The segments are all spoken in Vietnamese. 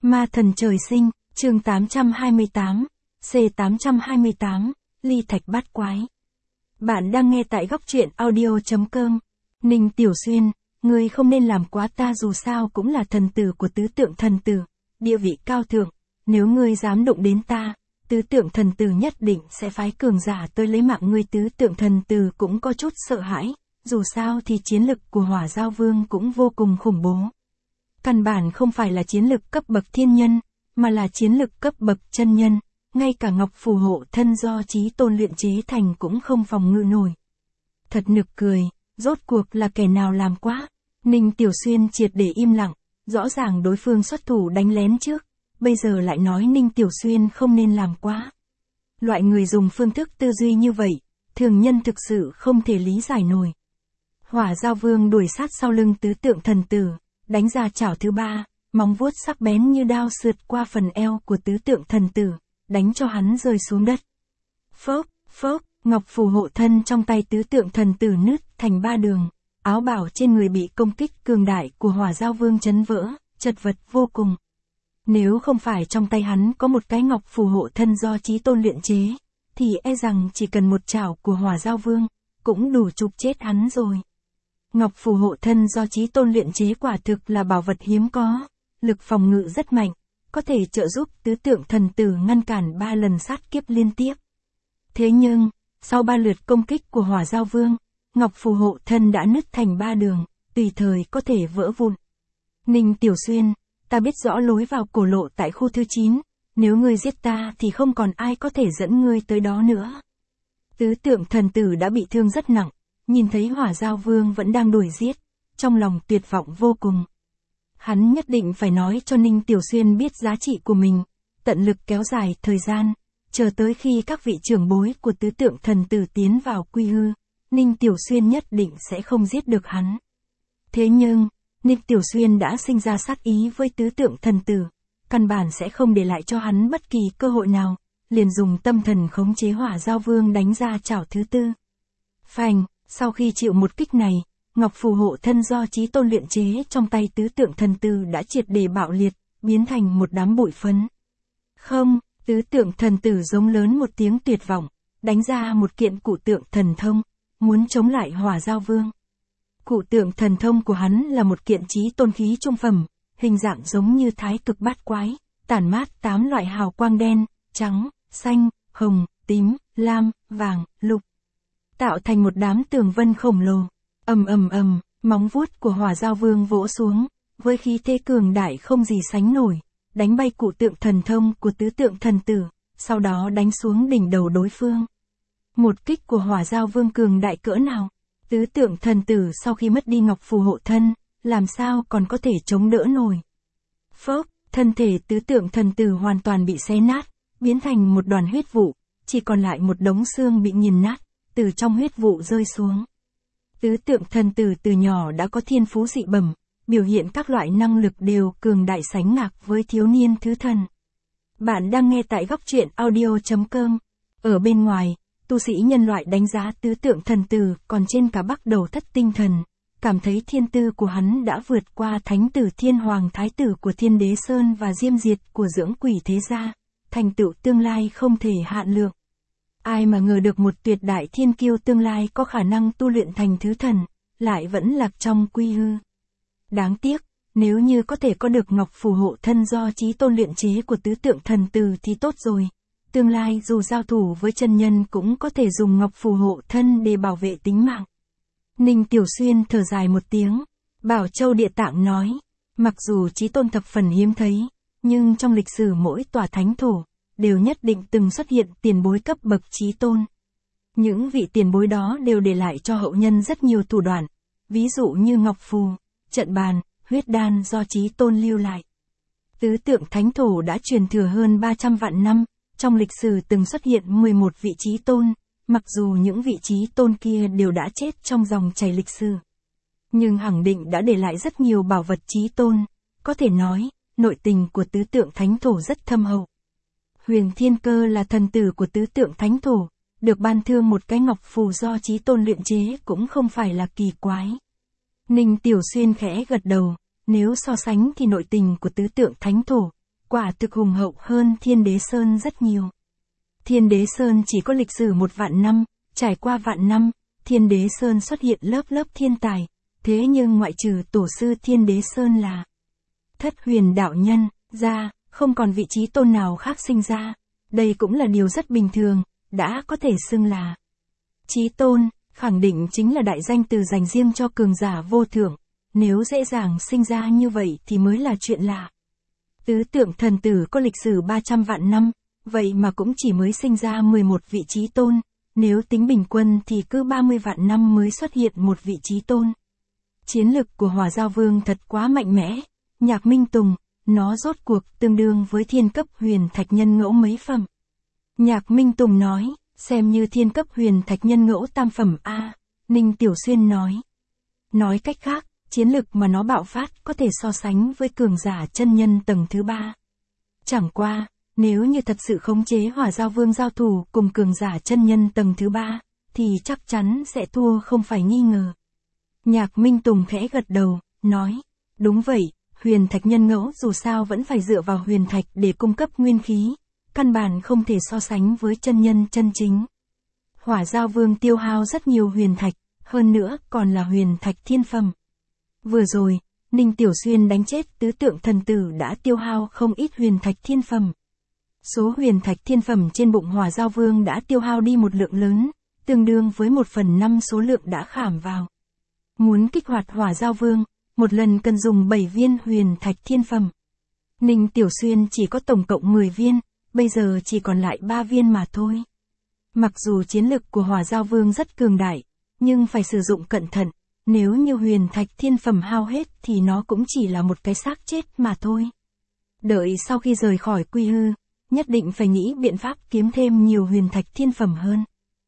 Ma thần trời sinh, chương 828, C828, ly thạch bát quái. Bạn đang nghe tại góc truyện audio.com. Ninh Tiểu Xuyên, ngươi không nên làm quá, ta dù sao cũng là thần tử của tứ tượng thần tử, địa vị cao thượng, nếu ngươi dám đụng đến ta, tứ tượng thần tử nhất định sẽ phái cường giả tới lấy mạng ngươi. Tứ tượng thần tử cũng có chút sợ hãi, dù sao thì chiến lực của Hỏa Giao Vương cũng vô cùng khủng bố. Căn bản không phải là chiến lực cấp bậc thiên nhân, mà là chiến lực cấp bậc chân nhân, ngay cả ngọc phù hộ thân do Chí Tôn luyện chế thành cũng không phòng ngự nổi. Thật nực cười, rốt cuộc là kẻ nào làm quá? Ninh Tiểu Xuyên triệt để im lặng, rõ ràng đối phương xuất thủ đánh lén trước, bây giờ lại nói Ninh Tiểu Xuyên không nên làm quá. Loại người dùng phương thức tư duy như vậy, thường nhân thực sự không thể lý giải nổi. Hỏa Giao Vương đuổi sát sau lưng tứ tượng thần tử, đánh ra chảo thứ ba, móng vuốt sắc bén như đao sượt qua phần eo của tứ tượng thần tử, đánh cho hắn rơi xuống đất. Phốc, phốc, ngọc phù hộ thân trong tay tứ tượng thần tử nứt thành ba đường, áo bào trên người bị công kích cường đại của Hỏa Giao Vương chấn vỡ, chật vật vô cùng. Nếu không phải trong tay hắn có một cái ngọc phù hộ thân do Chí Tôn luyện chế, thì e rằng chỉ cần một chảo của Hỏa Giao Vương, cũng đủ chụp chết hắn rồi. Ngọc phù hộ thân do Chí Tôn luyện chế quả thực là bảo vật hiếm có, lực phòng ngự rất mạnh, có thể trợ giúp tứ tượng thần tử ngăn cản 3 lần sát kiếp liên tiếp. Thế nhưng, sau 3 lượt công kích của Hỏa Giao Vương, ngọc phù hộ thân đã nứt thành 3 đường, tùy thời có thể vỡ vụn. Ninh Tiểu Xuyên, ta biết rõ lối vào cổ lộ tại khu thứ 9, nếu ngươi giết ta thì không còn ai có thể dẫn ngươi tới đó nữa. Tứ tượng thần tử đã bị thương rất nặng, nhìn thấy Hỏa Giao Vương vẫn đang đuổi giết, trong lòng tuyệt vọng vô cùng. Hắn nhất định phải nói cho Ninh Tiểu Xuyên biết giá trị của mình, tận lực kéo dài thời gian, chờ tới khi các vị trưởng bối của tứ tượng thần tử tiến vào quy hư, Ninh Tiểu Xuyên nhất định sẽ không giết được hắn. Thế nhưng, Ninh Tiểu Xuyên đã sinh ra sát ý với tứ tượng thần tử, căn bản sẽ không để lại cho hắn bất kỳ cơ hội nào, liền dùng tâm thần khống chế Hỏa Giao Vương đánh ra chảo thứ tư. Phanh, sau khi chịu một kích này, ngọc phù hộ thân do Chí Tôn luyện chế trong tay tứ tượng thần tử đã triệt để bạo liệt, biến thành một đám bụi phấn. Không, tứ tượng thần tử giống lớn một tiếng tuyệt vọng, đánh ra một kiện cụ tượng thần thông, muốn chống lại Hỏa Giao Vương. Cụ tượng thần thông của hắn là một kiện Chí Tôn khí trung phẩm, hình dạng giống như thái cực bát quái, tản mát 8 loại hào quang đen, trắng, xanh, hồng, tím, lam, vàng, lục, tạo thành một đám tường vân khổng lồ. Ầm ầm ầm, móng vuốt của Hỏa Giao Vương vỗ xuống, với khí thế cường đại không gì sánh nổi, đánh bay cụ tượng thần thông của tứ tượng thần tử, sau đó đánh xuống đỉnh đầu đối phương. Một kích của Hỏa Giao Vương cường đại cỡ nào? Tứ tượng thần tử sau khi mất đi ngọc phù hộ thân, làm sao còn có thể chống đỡ nổi? Phốc, thân thể tứ tượng thần tử hoàn toàn bị xé nát, biến thành một đoàn huyết vụ, chỉ còn lại một đống xương bị nghiền nát, từ trong huyết vụ rơi xuống. Tứ tượng thần tử từ nhỏ đã có thiên phú dị bẩm, biểu hiện các loại năng lực đều cường đại sánh ngạc với thiếu niên thứ thần. Bạn đang nghe tại góc truyện audio.com. Ở bên ngoài, tu sĩ nhân loại đánh giá tứ tượng thần tử còn trên cả Bắc Đầu Thất tinh thần, cảm thấy thiên tư của hắn đã vượt qua thánh tử Thiên Hoàng Thái tử của Thiên Đế Sơn và Diêm Diệt của Dưỡng Quỷ Thế Gia, thành tựu tương lai không thể hạn lượng. Ai mà ngờ được một tuyệt đại thiên kiêu tương lai có khả năng tu luyện thành thứ thần, lại vẫn lạc trong quy hư. Đáng tiếc, nếu như có thể có được ngọc phù hộ thân do Chí Tôn luyện chế của tứ tượng thần tử thì tốt rồi. Tương lai dù giao thủ với chân nhân cũng có thể dùng ngọc phù hộ thân để bảo vệ tính mạng. Ninh Tiểu Xuyên thở dài một tiếng, Bảo Châu Địa Tạng nói, mặc dù Chí Tôn thập phần hiếm thấy, nhưng trong lịch sử mỗi tòa thánh thổ, đều nhất định từng xuất hiện tiền bối cấp bậc Chí Tôn. Những vị tiền bối đó đều để lại cho hậu nhân rất nhiều thủ đoạn, ví dụ như ngọc phù, trận bàn, huyết đan do Chí Tôn lưu lại. Tứ tượng thánh thổ đã truyền thừa hơn 300 vạn năm, trong lịch sử từng xuất hiện 11 vị Chí Tôn, mặc dù những vị Chí Tôn kia đều đã chết trong dòng chảy lịch sử, nhưng khẳng định đã để lại rất nhiều bảo vật Chí Tôn, có thể nói, nội tình của tứ tượng thánh thổ rất thâm hậu. Huyền Thiên Cơ là thần tử của tứ tượng thánh thổ, được ban thương một cái ngọc phù do Chí Tôn luyện chế cũng không phải là kỳ quái. Ninh Tiểu Xuyên khẽ gật đầu, nếu so sánh thì nội tình của tứ tượng thánh thổ, quả thực hùng hậu hơn Thiên Đế Sơn rất nhiều. Thiên Đế Sơn chỉ có lịch sử 1 vạn năm, trải qua vạn năm, Thiên Đế Sơn xuất hiện lớp lớp thiên tài, thế nhưng ngoại trừ tổ sư Thiên Đế Sơn là Thất Huyền đạo nhân ra, không còn vị trí tôn nào khác sinh ra. Đây cũng là điều rất bình thường, đã có thể xưng là chí tôn, khẳng định chính là đại danh từ dành riêng cho cường giả vô thượng, nếu dễ dàng sinh ra như vậy thì mới là chuyện lạ. Tứ tượng thần tử có lịch sử 300 vạn năm, vậy mà cũng chỉ mới sinh ra 11 vị chí tôn, nếu tính bình quân thì cứ 30 vạn năm mới xuất hiện một vị chí tôn. Chiến lực của Hỏa Giao Vương thật quá mạnh mẽ, Nhạc Minh Tùng, nó rốt cuộc tương đương với thiên cấp huyền thạch nhân ngẫu mấy phẩm. Nhạc Minh Tùng nói, xem như thiên cấp huyền thạch nhân ngẫu tam phẩm A, Ninh Tiểu Xuyên nói. Nói cách khác, chiến lực mà nó bạo phát có thể so sánh với cường giả chân nhân tầng thứ 3. Chẳng qua, nếu như thật sự khống chế Hỏa Giao Vương giao thủ cùng cường giả chân nhân tầng thứ 3, thì chắc chắn sẽ thua không phải nghi ngờ. Nhạc Minh Tùng khẽ gật đầu, nói, đúng vậy, huyền thạch nhân ngẫu dù sao vẫn phải dựa vào huyền thạch để cung cấp nguyên khí, căn bản không thể so sánh với chân nhân chân chính. Hỏa Giao Vương tiêu hao rất nhiều huyền thạch, hơn nữa còn là huyền thạch thiên phẩm. Vừa rồi, Ninh Tiểu Xuyên đánh chết tứ tượng thần tử đã tiêu hao không ít huyền thạch thiên phẩm. Số huyền thạch thiên phẩm trên bụng Hỏa Giao Vương đã tiêu hao đi một lượng lớn, tương đương với 1/5 số lượng đã khảm vào. Muốn kích hoạt Hỏa Giao Vương, một lần cần dùng 7 viên huyền thạch thiên phẩm. Ninh Tiểu Xuyên chỉ có tổng cộng 10 viên, bây giờ chỉ còn lại 3 viên mà thôi. Mặc dù chiến lực của Hỏa Giao Vương rất cường đại, nhưng phải sử dụng cẩn thận, nếu như huyền thạch thiên phẩm hao hết thì nó cũng chỉ là một cái xác chết mà thôi. Đợi sau khi rời khỏi Quy Hư, nhất định phải nghĩ biện pháp kiếm thêm nhiều huyền thạch thiên phẩm hơn.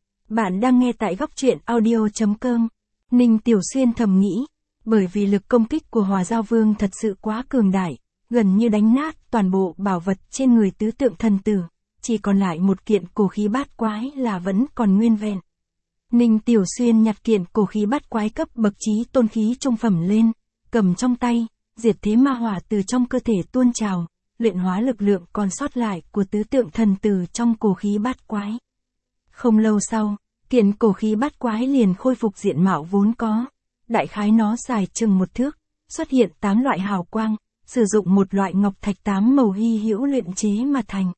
Bạn đang nghe tại góc truyện audio.com. Ninh Tiểu Xuyên thầm nghĩ, bởi vì lực công kích của Hỏa Giao Vương thật sự quá cường đại, gần như đánh nát toàn bộ bảo vật trên người tứ tượng thần tử, chỉ còn lại một kiện cổ khí bát quái là vẫn còn nguyên vẹn. Ninh Tiểu Xuyên nhặt kiện cổ khí bát quái cấp bậc chí tôn khí trung phẩm lên, cầm trong tay, diệt thế ma hỏa từ trong cơ thể tuôn trào, luyện hóa lực lượng còn sót lại của tứ tượng thần tử trong cổ khí bát quái. Không lâu sau, kiện cổ khí bát quái liền khôi phục diện mạo vốn có, đại khái nó dài chừng 1 thước, xuất hiện 8 loại hào quang, sử dụng một loại ngọc thạch 8 màu hy hữu luyện chế mà thành.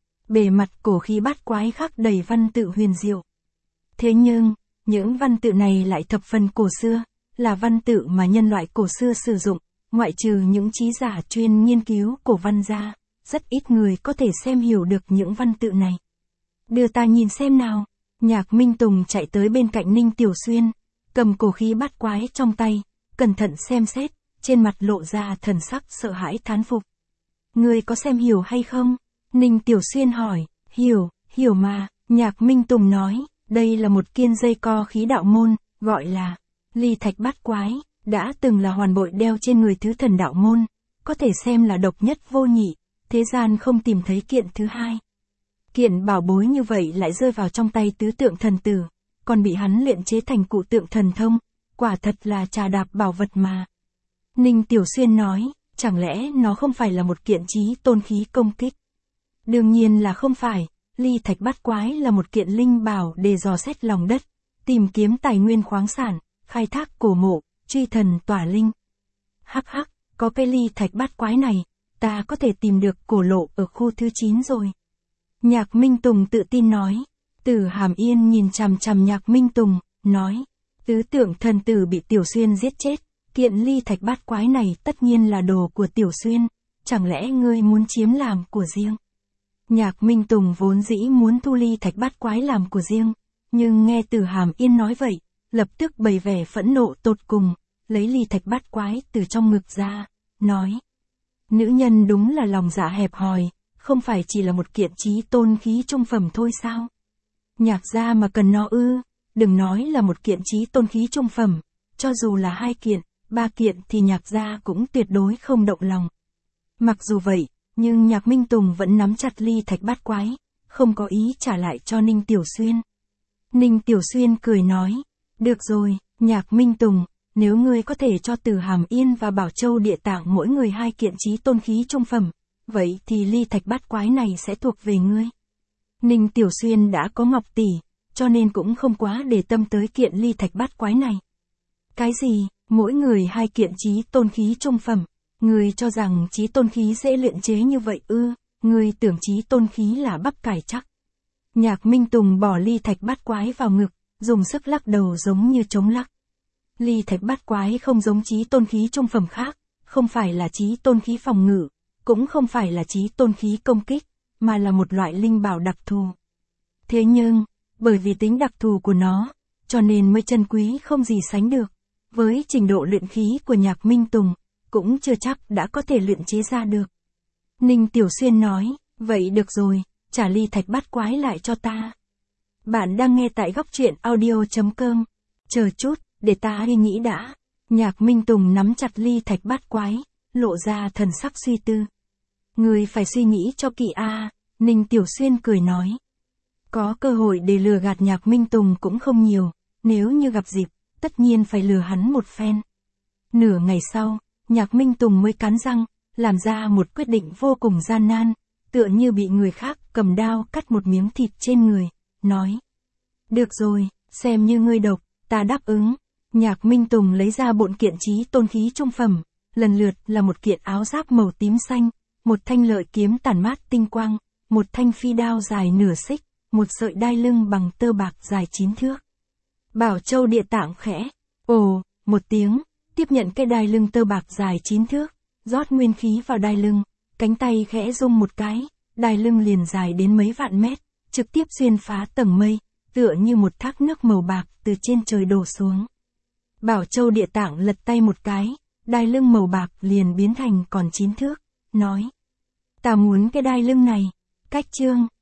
Bề mặt cổ khí bát quái khắc đầy văn tự huyền diệu. Thế nhưng, những văn tự này lại thập phần cổ xưa, là văn tự mà nhân loại cổ xưa sử dụng, ngoại trừ những trí giả chuyên nghiên cứu cổ văn ra, rất ít người có thể xem hiểu được những văn tự này. Đưa ta nhìn xem nào. Nhạc Minh Tùng chạy tới bên cạnh Ninh Tiểu Xuyên, cầm cổ khí bát quái trong tay, cẩn thận xem xét, trên mặt lộ ra thần sắc sợ hãi thán phục. Ngươi có xem hiểu hay không? Ninh Tiểu Xuyên hỏi. Hiểu mà, Nhạc Minh Tùng nói, đây là một kiên dây co khí đạo môn, gọi là ly thạch bát quái, đã từng là hoàn bội đeo trên người thứ thần đạo môn, có thể xem là độc nhất vô nhị, thế gian không tìm thấy kiện thứ hai. Kiện bảo bối như vậy lại rơi vào trong tay tứ tượng thần tử, còn bị hắn luyện chế thành cụ tượng thần thông, quả thật là trà đạp bảo vật mà. Ninh Tiểu Xuyên nói, chẳng lẽ nó không phải là một kiện chí tôn khí công kích? Đương nhiên là không phải, ly thạch bát quái là một kiện linh bảo để dò xét lòng đất, tìm kiếm tài nguyên khoáng sản, khai thác cổ mộ, truy thần tỏa linh. Hắc, có cái ly thạch bát quái này, ta có thể tìm được cổ lộ ở khu thứ 9 rồi. Nhạc Minh Tùng tự tin nói. Từ Hàm Yên nhìn chằm chằm Nhạc Minh Tùng, nói, tứ tượng thần tử bị Tiểu Xuyên giết chết, kiện ly thạch bát quái này tất nhiên là đồ của Tiểu Xuyên, chẳng lẽ ngươi muốn chiếm làm của riêng? Nhạc Minh Tùng vốn dĩ muốn thu ly thạch bát quái làm của riêng, nhưng nghe Từ Hàm Yên nói vậy, lập tức bày vẻ phẫn nộ tột cùng, lấy ly thạch bát quái từ trong ngực ra, nói, nữ nhân đúng là lòng dạ hẹp hòi, không phải chỉ là một kiện chí tôn khí trung phẩm thôi sao? Nhạc gia mà cần nó ư, đừng nói là một kiện chí tôn khí trung phẩm, cho dù là 2 kiện, 3 kiện thì Nhạc gia cũng tuyệt đối không động lòng. Mặc dù vậy, nhưng Nhạc Minh Tùng vẫn nắm chặt ly thạch bát quái, không có ý trả lại cho Ninh Tiểu Xuyên. Ninh Tiểu Xuyên cười nói, được rồi, Nhạc Minh Tùng, nếu ngươi có thể cho Từ Hàm Yên và Bảo Châu Địa Tạng mỗi người 2 kiện chí tôn khí trung phẩm, vậy thì ly thạch bát quái này sẽ thuộc về ngươi. Ninh Tiểu Xuyên đã có ngọc tỷ, cho nên cũng không quá để tâm tới kiện ly thạch bát quái này. Cái gì, mỗi người 2 kiện chí tôn khí trung phẩm, ngươi cho rằng chí tôn khí dễ luyện chế như vậy ư? Ngươi tưởng chí tôn khí là bắp cải chắc. Nhạc Minh Tùng bỏ ly thạch bát quái vào ngực, dùng sức lắc đầu giống như trống lắc. Ly thạch bát quái không giống chí tôn khí trung phẩm khác, không phải là chí tôn khí phòng ngự, cũng không phải là chí tôn khí công kích, mà là một loại linh bảo đặc thù. Thế nhưng, bởi vì tính đặc thù của nó, cho nên mới chân quý không gì sánh được. Với trình độ luyện khí của Nhạc Minh Tùng, cũng chưa chắc đã có thể luyện chế ra được. Ninh Tiểu Xuyên nói, vậy được rồi, trả ly thạch bát quái lại cho ta. Bạn đang nghe tại góc truyện audio.com. Chờ chút, để ta đi nghĩ đã. Nhạc Minh Tùng nắm chặt ly thạch bát quái, lộ ra thần sắc suy tư. Người phải suy nghĩ cho kỹ a. Ninh Tiểu Xuyên cười nói. Có cơ hội để lừa gạt Nhạc Minh Tùng cũng không nhiều, nếu như gặp dịp, tất nhiên phải lừa hắn một phen. Nửa ngày sau, Nhạc Minh Tùng mới cắn răng, làm ra một quyết định vô cùng gian nan, tựa như bị người khác cầm đao cắt một miếng thịt trên người, nói. Được rồi, xem như ngươi độc, ta đáp ứng. Nhạc Minh Tùng lấy ra bộn kiện chí tôn khí trung phẩm, lần lượt là một kiện áo giáp màu tím xanh, một thanh lợi kiếm tản mát tinh quang, một thanh phi đao dài nửa xích, một sợi đai lưng bằng tơ bạc dài 9 thước. Bảo Châu Địa Tạng khẽ, ồ, một tiếng, tiếp nhận cái đai lưng tơ bạc dài 9 thước, rót nguyên khí vào đai lưng, cánh tay khẽ rung một cái, đai lưng liền dài đến mấy vạn mét, trực tiếp xuyên phá tầng mây, tựa như một thác nước màu bạc từ trên trời đổ xuống. Bảo Châu Địa Tạng lật tay một cái, đai lưng màu bạc liền biến thành còn 9 thước, nói. Ta muốn cái đai lưng này, cách chương.